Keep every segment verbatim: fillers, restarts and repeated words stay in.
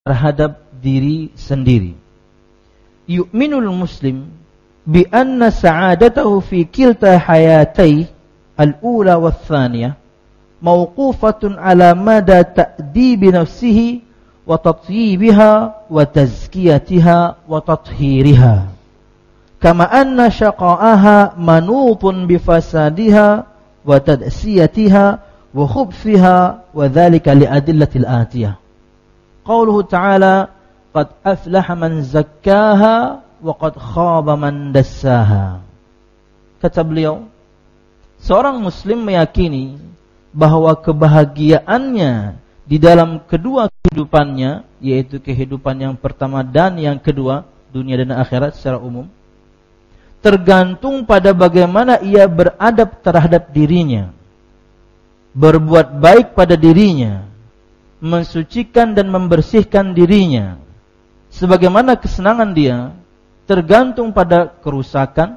terhadap diri sendiri. Yu'minul muslim bi anna sa'adatahu fi kilta hayatayhi al-ula wa thaniyah mawqufatun ala mada ta'dibi nafsihi wa tatyibiha wa tazkiyatiha wa tathhiriha kama anna syaqa'aha manutun bi fasadiha wa tad'siyatiha wa khubfiha wa dhalika li adillatil atiyah. Qauluhu ta'ala qad aflaha man zakkaha wa qad khaba man dassaha. Kata beliau, seorang muslim meyakini bahwa kebahagiaannya di dalam kedua kehidupannya, yaitu kehidupan yang pertama dan yang kedua, dunia dan akhirat secara umum, tergantung pada bagaimana ia beradab terhadap dirinya, berbuat baik pada dirinya, mensucikan dan membersihkan dirinya. Sebagaimana kesenangan dia tergantung pada kerusakan,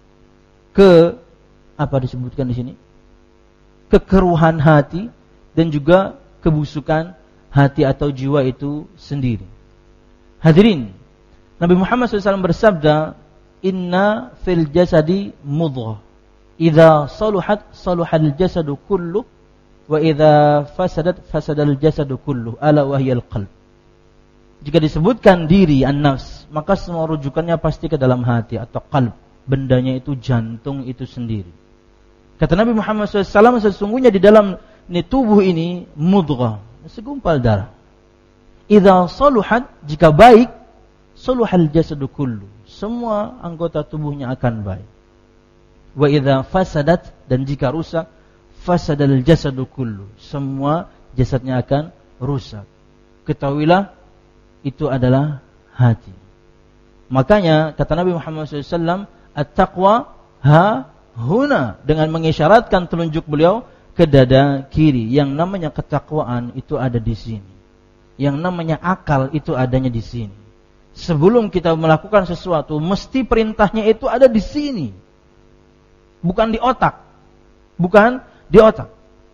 ke apa disebutkan di sini? Kekeruhan hati dan juga kebusukan hati atau jiwa itu sendiri. Hadirin, Nabi Muhammad shallallahu alaihi wasallam bersabda, "Inna fil jasadi mudghah, idza saluhat saluhal jasadu kullu, wa idza fasadat fasadal jasadu kullu, ala wahyal qalb." Jika disebutkan diri an-nafs, maka semua rujukannya pasti ke dalam hati atau qalb. Bendanya itu jantung itu sendiri. Kata Nabi Muhammad shallallahu alaihi wasallam, sesungguhnya di dalam ini tubuh ini mudghah, segumpal darah. Idza saluhat, jika baik, saluhal jasadu kullu, semua anggota tubuhnya akan baik. Wa idza fasadat, dan jika rusak, fasadal jasadu kullu, semua jasadnya akan rusak. Ketahuilah itu adalah hati. Makanya kata Nabi Muhammad shallallahu alaihi wasallam, at-taqwa ha huna, dengan mengisyaratkan telunjuk beliau ke dada kiri. Yang namanya ketakwaan itu ada di sini. Yang namanya akal itu adanya di sini. Sebelum kita melakukan sesuatu, mesti perintahnya itu ada di sini, bukan di otak. Bukan di otak.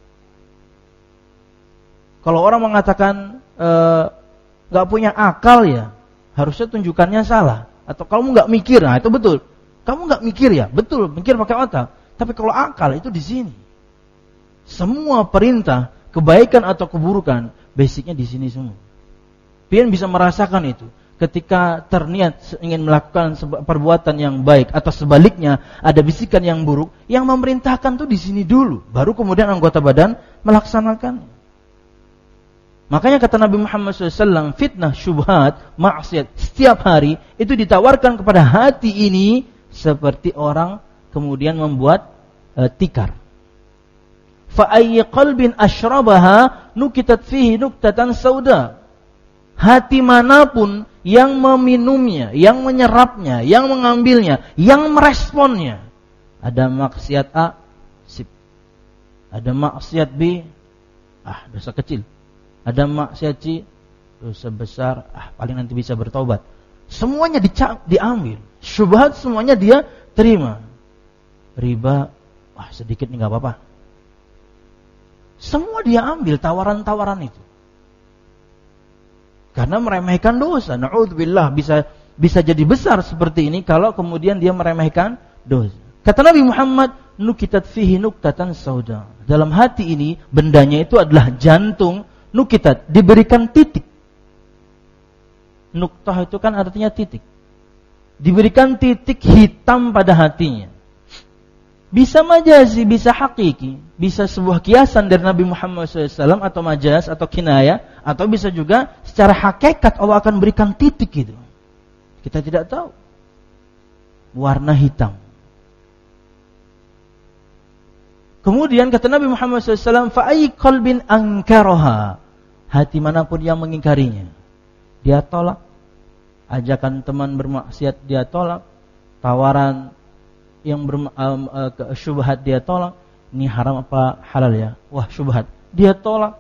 Kalau orang mengatakan e, gak punya akal ya, harusnya tunjukannya salah. Atau kamu gak mikir, nah itu betul. Kamu gak mikir ya, betul, mikir pakai otak. Tapi kalau akal itu di sini. Semua perintah, kebaikan atau keburukan, basicnya di sini semua. Pian bisa merasakan itu. Ketika terniat ingin melakukan perbuatan yang baik atau sebaliknya ada bisikan yang buruk, yang memerintahkan tuh di sini dulu, baru kemudian anggota badan melaksanakan. Makanya kata Nabi Muhammad shallallahu alaihi wasallam, fitnah, syubhat, maksiat setiap hari itu ditawarkan kepada hati ini seperti orang kemudian membuat e, tikar. Fa ayyi qalbin asyrabaha nukitat fihi nuktatan sauda. Hati manapun yang meminumnya, yang menyerapnya, yang mengambilnya, yang meresponnya, ada maksiat A, sip. Ada maksiat B, ah dosa kecil. Ada maksiat C, dosa besar, ah paling nanti bisa bertobat. Semuanya dica- diambil. Syubhat semuanya dia terima. Riba, ah sedikit nih enggak apa-apa. Semua dia ambil tawaran-tawaran itu. Karena meremehkan dosa. Na'udzubillah, bisa bisa jadi besar seperti ini kalau kemudian dia meremehkan dosa. Kata Nabi Muhammad, nukitat fihi nuktatan sauda. Dalam hati ini bendanya itu adalah jantung. Nukitat, diberikan titik. Nuktah itu kan artinya titik. Diberikan titik hitam pada hatinya. Bisa majazi, bisa hakiki, bisa sebuah kiasan dari Nabi Muhammad shallallahu alaihi wasallam atau majaz atau kinayah, atau bisa juga secara hakikat Allah akan berikan titik itu. Kita tidak tahu. Warna hitam. Kemudian kata Nabi Muhammad shallallahu alaihi wasallam, fa ayyi qalbin ankaraha, hati manapun yang mengingkarinya, dia tolak. Ajakan teman bermaksiat dia tolak. Tawaran yang ber, um, uh, syubhat dia tolak. Ini haram apa halal ya? Wah syubhat, dia tolak.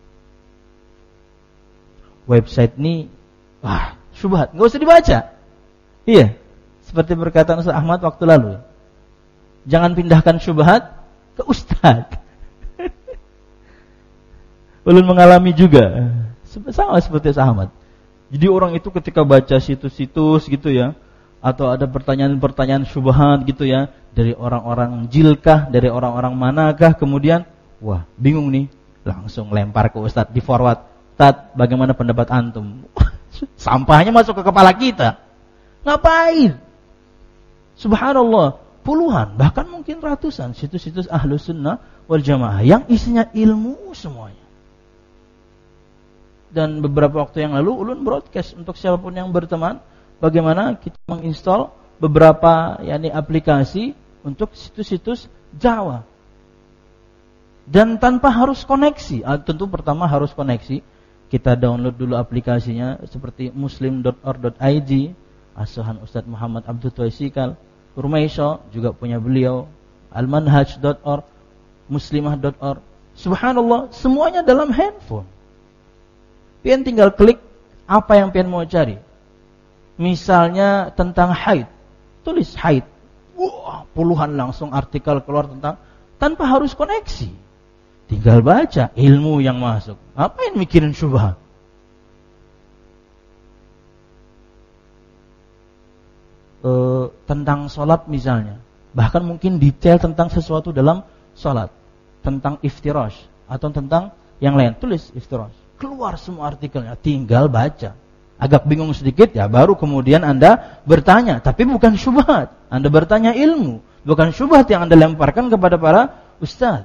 Website ini, wah syubhat, nggak usah dibaca. Iya, seperti perkataan Ustaz Ahmad waktu lalu. Jangan pindahkan syubhat ke ustaz. Ulun mengalami juga sama seperti Ustaz Ahmad. Jadi orang itu ketika baca situs-situs gitu ya, atau ada pertanyaan-pertanyaan syubhat gitu ya, dari orang-orang jilkah, dari orang-orang manakah, kemudian wah bingung nih, langsung lempar ke Ustadz, di forward, Ustadz bagaimana pendapat antum? Sampahnya masuk ke kepala kita. Ngapain? Subhanallah, puluhan bahkan mungkin ratusan situs-situs Ahlus Sunnah wal Jamaah yang isinya ilmu semuanya. Dan beberapa waktu yang lalu ulun broadcast untuk siapapun yang berteman bagaimana kita menginstal beberapa yakni aplikasi untuk situs-situs Jawa. Dan tanpa harus koneksi. Tentu pertama harus koneksi. Kita download dulu aplikasinya seperti muslim dot org dot i d, asuhan Ustaz Muhammad Abdul Tuaisikal, Urmaiso juga punya beliau, almanhaj dot org, muslimah dot org. Subhanallah, semuanya dalam handphone. Pian tinggal klik apa yang pian mau cari. Misalnya tentang haid, tulis haid. Wah, puluhan langsung artikel keluar tentang, tanpa harus koneksi. Tinggal baca, ilmu yang masuk. Apa yang mikirin syubhat? E, tentang sholat misalnya, bahkan mungkin detail tentang sesuatu dalam sholat, tentang iftirash atau tentang yang lain, tulis iftirash. Keluar semua artikelnya, tinggal baca. Agak bingung sedikit ya, baru kemudian Anda bertanya. Tapi bukan syubhat, Anda bertanya ilmu, bukan syubhat yang Anda lemparkan kepada para ustaz.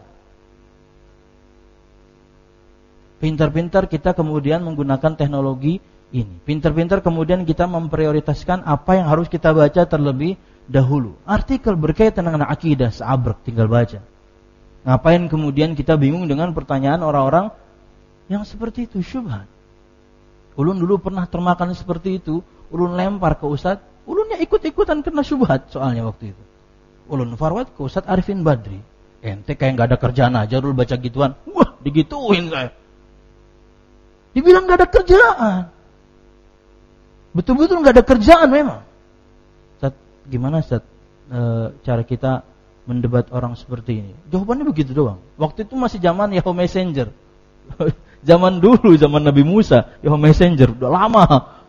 Pintar-pintar kita kemudian menggunakan teknologi ini. Pintar-pintar kemudian kita memprioritaskan apa yang harus kita baca terlebih dahulu. Artikel berkaitan dengan akidah, seabrek tinggal baca. Ngapain kemudian kita bingung dengan pertanyaan orang-orang yang seperti itu, syubhat. Ulun dulu pernah termakan seperti itu. Ulun lempar ke ustaz, ulunnya ikut-ikutan kena syubhat soalnya waktu itu. Ulun forward ke Ustaz Arifin Badri. Ente kayak gak ada kerjaan aja dulu baca gituan. Wah, digituin saya. Dibilang gak ada kerjaan. Betul-betul gak ada kerjaan memang. Ustaz, gimana Ustaz e, cara kita mendebat orang seperti ini? Jawabannya begitu doang. Waktu itu masih zaman Yahoo Messenger. Zaman dulu, zaman Nabi Musa, Yahoo Messenger, udah lama.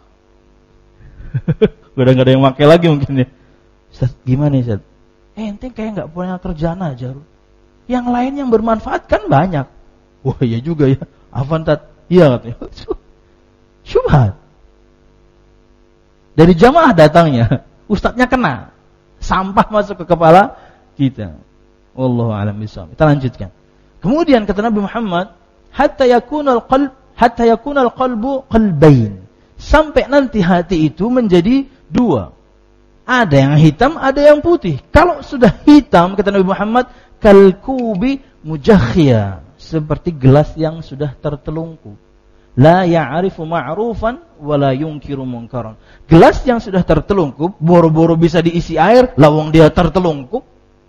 Udah gak ada yang pakai lagi mungkin ya. Ustaz, gimana Ustaz? Eh, ente kayak gak punya kerjaan aja. Yang lain yang bermanfaat kan banyak. Wah iya juga ya. Avantat, iya katanya. Syubhat. Dari jamaah datangnya, ustadznya kena. Sampah masuk ke kepala kita. Wallahu a'lam bishawab. Kita lanjutkan. Kemudian kata Nabi Muhammad, hatta yakunal qalb hatta yakunal qalbu qalbain, sampai nanti hati itu menjadi dua, ada yang hitam, ada yang putih. Kalau sudah hitam, kata Nabi Muhammad, kalkubi mujakhia, seperti gelas yang sudah tertelungkup, la ya'rifu ma'rufan wa la yunkiru munkaran. Gelas yang sudah tertelungkup, boro-boro bisa diisi air, lawang dia tertelungkup.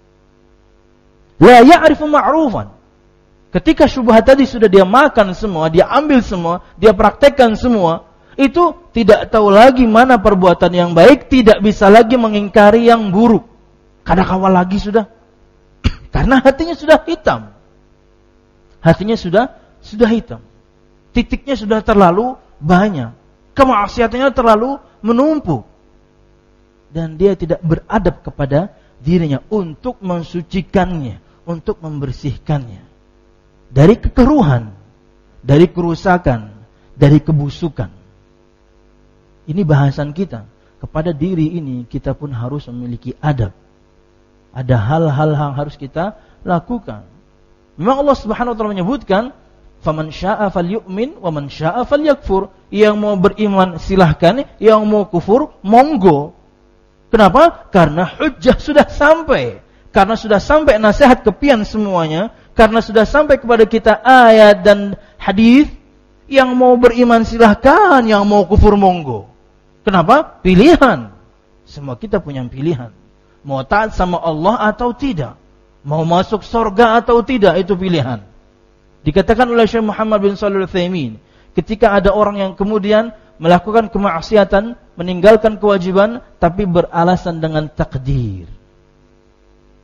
La ya'rifu ma'rufan. Ketika syubhat tadi sudah dia makan semua, dia ambil semua, dia praktekkan semua, itu tidak tahu lagi mana perbuatan yang baik, tidak bisa lagi mengingkari yang buruk. Kadakala lagi sudah, karena hatinya sudah hitam. Hatinya sudah sudah hitam. Titiknya sudah terlalu banyak. Kemaksiatannya terlalu menumpuk. Dan dia tidak beradab kepada dirinya untuk mensucikannya, untuk membersihkannya. Dari kekeruhan, dari kerusakan, dari kebusukan. Ini bahasan kita. Kepada diri ini kita pun harus memiliki adab. Ada hal-hal yang harus kita lakukan. Memang Allah Subhanahu wa taala menyebutkan, "Faman syaa'a falyu'min wa man syaa'a falyakfur." Yang mau beriman silahkan, yang mau kufur monggo. Kenapa? Karena hujjah sudah sampai. Karena sudah sampai nasihat kepian semuanya, karena sudah sampai kepada kita ayat dan hadis, yang mau beriman silahkan, yang mau kufur monggo. Kenapa? Pilihan. Semua kita punya pilihan. Mau taat sama Allah atau tidak. Mau masuk surga atau tidak, itu pilihan. Dikatakan oleh Syekh Muhammad bin Shalih Al-Utsaimin, ketika ada orang yang kemudian melakukan kemaksiatan, meninggalkan kewajiban, tapi beralasan dengan takdir.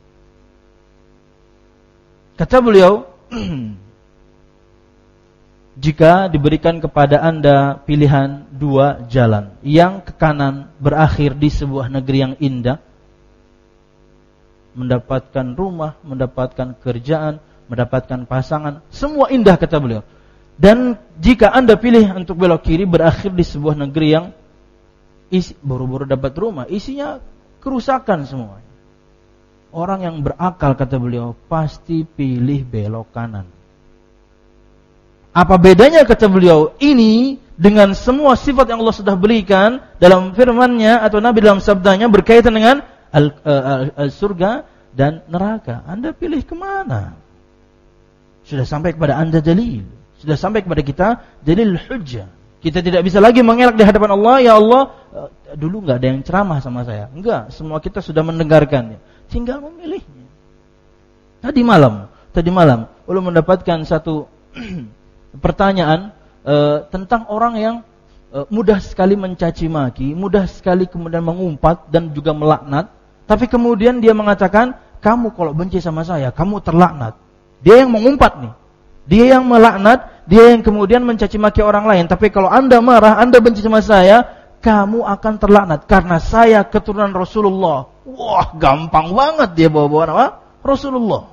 Kata beliau, jika diberikan kepada Anda pilihan dua jalan, yang ke kanan berakhir di sebuah negeri yang indah, mendapatkan rumah, mendapatkan kerjaan, mendapatkan pasangan, semua indah kata beliau. Dan jika Anda pilih untuk belok kiri, berakhir di sebuah negeri yang isi, baru-baru dapat rumah, isinya kerusakan semuanya. Orang yang berakal kata beliau pasti pilih belok kanan. Apa bedanya kata beliau ini dengan semua sifat yang Allah sudah berikan dalam firman-Nya atau Nabi dalam sabdanya berkaitan dengan al, uh, al, surga dan neraka? Anda pilih kemana? Sudah sampai kepada Anda dalil, sudah sampai kepada kita dalil hujjah. Kita tidak bisa lagi mengelak di hadapan Allah, ya Allah, uh, dulu enggak ada yang ceramah sama saya. Enggak, semua kita sudah mendengarkannya. Tinggal memilihnya. Tadi malam, tadi malam, ulun mendapatkan satu pertanyaan e, tentang orang yang e, mudah sekali mencaci maki, mudah sekali kemudian mengumpat dan juga melaknat, tapi kemudian dia mengatakan, kamu kalau benci sama saya, kamu terlaknat. Dia yang mengumpat nih, dia yang melaknat, dia yang kemudian mencaci maki orang lain. Tapi kalau Anda marah, Anda benci sama saya, kamu akan terlaknat karena saya keturunan Rasulullah. Wah, gampang banget dia bawa-bawa nama Rasulullah.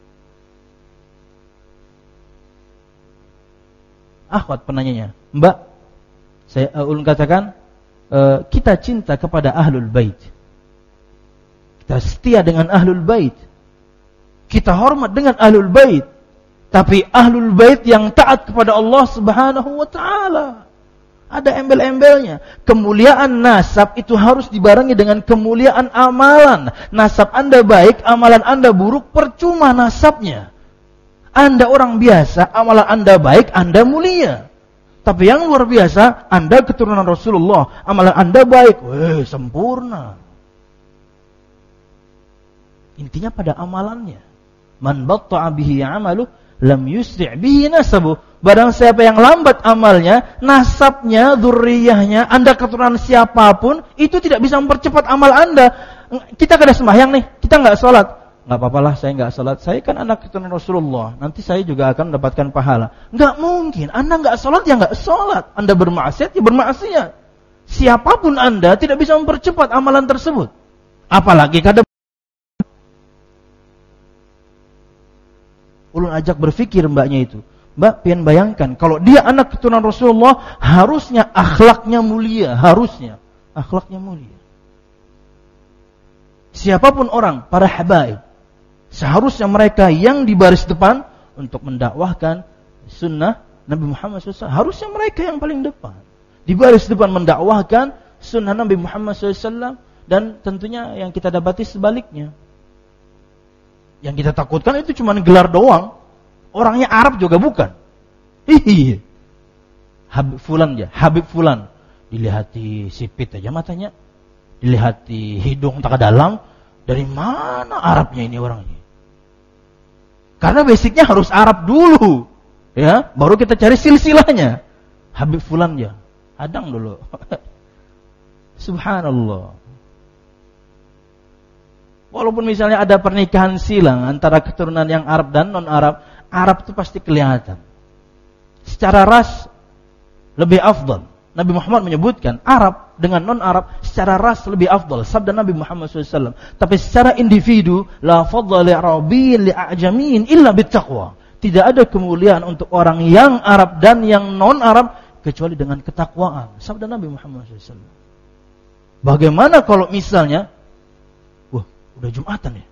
Akhwat penanyanya, Mbak, saya uh, ulun katakan uh, kita cinta kepada Ahlul Bait. Kita setia dengan Ahlul Bait. Kita hormat dengan Ahlul Bait. Tapi Ahlul Bait yang taat kepada Allah Subhanahu wa taala. Ada embel-embelnya. Kemuliaan nasab itu harus dibarengi dengan kemuliaan amalan. Nasab Anda baik, amalan Anda buruk, percuma nasabnya. Anda orang biasa, amalan Anda baik, Anda mulia. Tapi yang luar biasa, Anda keturunan Rasulullah, amalan Anda baik, weh, sempurna. Intinya pada amalannya. Man batta'a bihi 'amaluh lam yusri' bihi nasabuh. Barang siapa yang lambat amalnya, nasabnya, dzurriyyahnya, Anda keturunan siapapun, itu tidak bisa mempercepat amal Anda. Kita kada sembahyang nih, kita enggak salat. Enggak apa-apalah saya enggak salat. Saya kan anak keturunan Rasulullah. Nanti saya juga akan mendapatkan pahala. Enggak mungkin. Anda enggak salat ya enggak salat. Anda bermaksiat ya bermaksiat. Siapapun Anda tidak bisa mempercepat amalan tersebut. Apalagi kada ulun ajak berpikir mbaknya itu. Mbak, pengen bayangkan kalau dia anak keturunan Rasulullah, harusnya akhlaknya mulia, harusnya akhlaknya mulia. Siapapun orang, para habaib, seharusnya mereka yang di baris depan untuk mendakwahkan sunnah Nabi Muhammad shallallahu alaihi wasallam. Harusnya mereka yang paling depan, di baris depan mendakwahkan sunnah Nabi Muhammad shallallahu alaihi wasallam. Dan tentunya yang kita dapati sebaliknya. Yang kita takutkan itu cuma gelar doang. Orangnya Arab juga bukan. Hihi. Habib Fulan aja, Habib Fulan. Dilihati sipit aja matanya. Dilihati hidung tak dalam. Dari mana Arabnya ini orangnya? Karena basicnya harus Arab dulu. Ya, baru kita cari silsilahnya. Habib Fulan aja. Hadang dulu. Subhanallah. Walaupun misalnya ada pernikahan silang antara keturunan yang Arab dan non-Arab, Arab itu pasti kelihatan. Secara ras lebih afdal. Nabi Muhammad menyebutkan Arab dengan non-Arab secara ras lebih afdal. Sabda Nabi Muhammad shallallahu alaihi wasallam. Tapi secara individu, la fadla li Arabiyyin li a'jamiyyin illa bittaqwa. Tidak ada kemuliaan untuk orang yang Arab dan yang non-Arab kecuali dengan ketakwaan. Sabda Nabi Muhammad shallallahu alaihi wasallam. Bagaimana kalau misalnya, wah, udah Jumatan ya?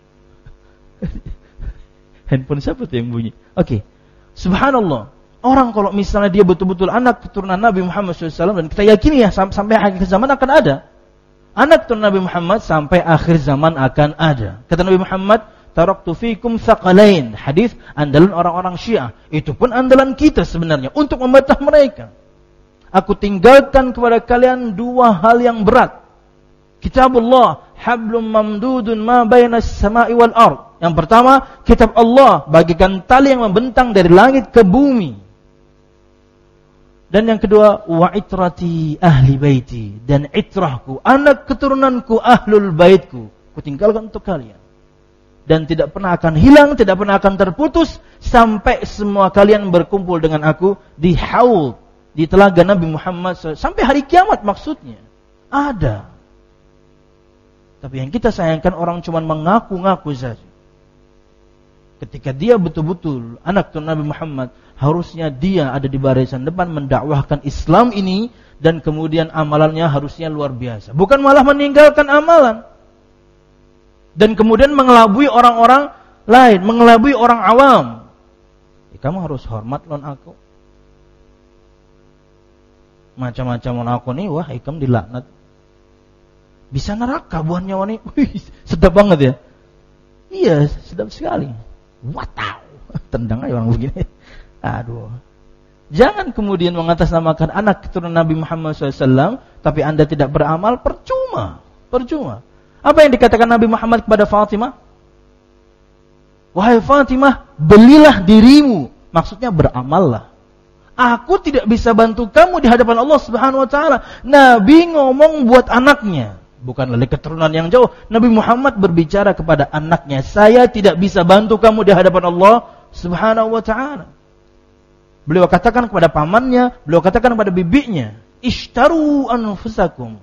Handphone siapa tuh yang bunyi? Oke, okay. Subhanallah. Orang kalau misalnya dia betul-betul anak keturunan Nabi Muhammad shallallahu alaihi wasallam, dan kita yakini ya sampai akhir zaman akan ada anak keturunan Nabi Muhammad, sampai akhir zaman akan ada. Kata Nabi Muhammad, taraktu fikum tsaqalain. Hadis andalan orang-orang Syiah. Itu pun andalan kita sebenarnya untuk membantah mereka. Aku tinggalkan kepada kalian dua hal yang berat. Kitabullah, hablum mamdudun ma bainas sama'i wal ard. Yang pertama, kitab Allah, bagikan tali yang membentang dari langit ke bumi. Dan yang kedua, wa itrati ahli baiti, dan itrahku, anak keturunanku, ahlul baitku, ku tinggalkan untuk kalian. dan tidak pernah akan hilang, tidak pernah akan terputus sampai semua kalian berkumpul dengan aku di haud, di telaga Nabi Muhammad shallallahu alaihi wasallam. Sampai hari kiamat maksudnya. Ada. Tapi yang kita sayangkan orang cuma mengaku-ngaku saja. Ketika dia betul-betul anak turun Nabi Muhammad, harusnya dia ada di barisan depan mendakwahkan Islam ini, dan kemudian amalannya harusnya luar biasa. Bukan malah meninggalkan amalan. Dan kemudian mengelabui orang-orang lain, mengelabui orang awam. Ya, kamu harus hormat lon aku. Macam-macam lon aku nih, wah ikam dilaknat. Bisa neraka buah nyawa nih. Wih, sedap banget ya. Iya, sedap sekali. Watau. Tendang aja orang begini. Aduh. Jangan kemudian mengatasnamakan anak keturunan Nabi Muhammad shallallahu alaihi wasallam, tapi Anda tidak beramal, percuma. Percuma. Apa yang dikatakan Nabi Muhammad kepada Fatimah? Wahai Fatimah, belilah dirimu. Maksudnya beramallah. Aku tidak bisa bantu kamu di hadapan Allah Subhanahu wa taala. Nabi ngomong buat anaknya, bukan dari keturunan yang jauh. Nabi Muhammad berbicara kepada anaknya, saya tidak bisa bantu kamu di hadapan Allah Subhanahu wa taala. Beliau katakan kepada pamannya, beliau katakan kepada bibinya, ishtaru anfusakum.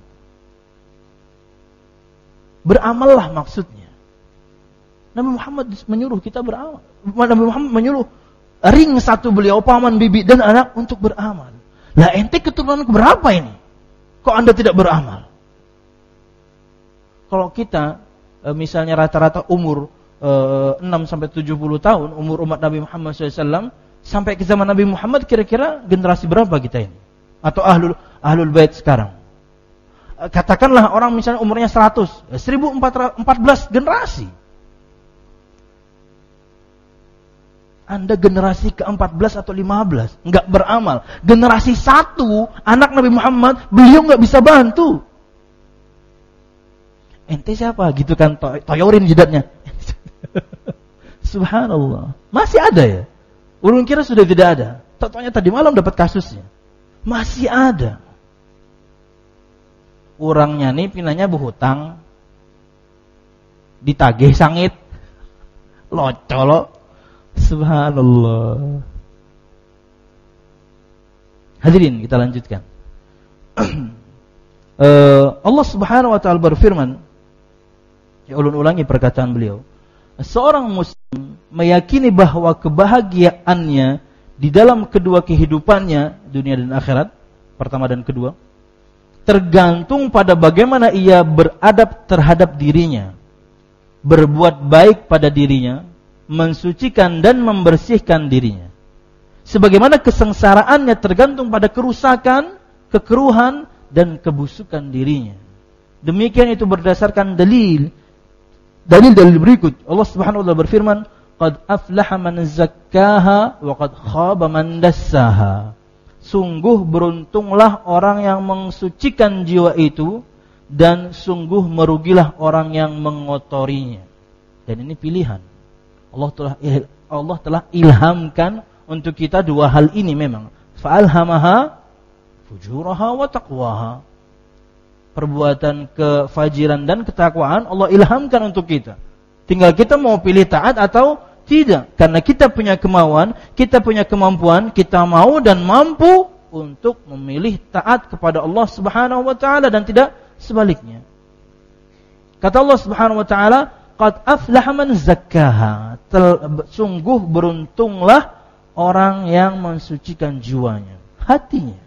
Beramallah maksudnya. Nabi Muhammad menyuruh kita beramal. Nabi Muhammad menyuruh ring satu beliau, paman, bibi, dan anak untuk beramal. Lah ente keturunan berapa ini? Kok Anda tidak beramal? Kalau kita misalnya rata-rata umur enam sampai tujuh puluh tahun, umur umat Nabi Muhammad shallallahu alaihi wasallam, sampai ke zaman Nabi Muhammad, kira-kira generasi berapa kita ini? Atau ahlul ahlul bait sekarang? Katakanlah orang misalnya umurnya seratus, seribu empat belas generasi. Anda generasi ke empat belas atau lima belas, enggak beramal. Generasi satu, anak Nabi Muhammad, beliau enggak bisa bantu. Ente siapa? Gitu kan, toyorin jidatnya. Subhanallah. Masih ada ya? Ulun kira sudah tidak ada. Tok-toknya tadi malam dapat kasusnya. Masih ada. Orangnya nih pinanya berhutang, ditagih sangit, locolo. Subhanallah. Hadirin, kita lanjutkan. uh, Allah Subhanahu wa taala berfirman, ya ulun ulangi perkataan beliau. Seorang muslim meyakini bahwa kebahagiaannya di dalam kedua kehidupannya, dunia dan akhirat, pertama dan kedua, tergantung pada bagaimana ia beradab terhadap dirinya, berbuat baik pada dirinya, mensucikan dan membersihkan dirinya. Sebagaimana kesengsaraannya tergantung pada kerusakan, kekeruhan, dan kebusukan dirinya. Demikian itu berdasarkan dalil Dalil-dalil berikut. Allah Subhanahu wa taala berfirman, "Qad aflaha man zakkaha wa qad khaba man dassaha." Sungguh beruntunglah orang yang mensucikan jiwa itu, dan sungguh merugilah orang yang mengotorinya. Dan ini pilihan. Allah telah Allah telah ilhamkan untuk kita dua hal ini memang. Fa'alhamaha fujuraha wa taqwaha. Perbuatan kefajiran dan ketakwaan Allah ilhamkan untuk kita. Tinggal kita mau pilih taat atau tidak. Karena kita punya kemauan, kita punya kemampuan, kita mau dan mampu untuk memilih taat kepada Allah Subhanahu wa taala dan tidak sebaliknya. Kata Allah Subhanahu wa taala, "Qad aflaha man zakkaha." Sungguh beruntunglah orang yang mensucikan jiwanya, hatinya,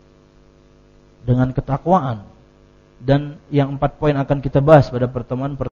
dengan ketakwaan. Dan yang empat poin akan kita bahas pada pertemuan pertama.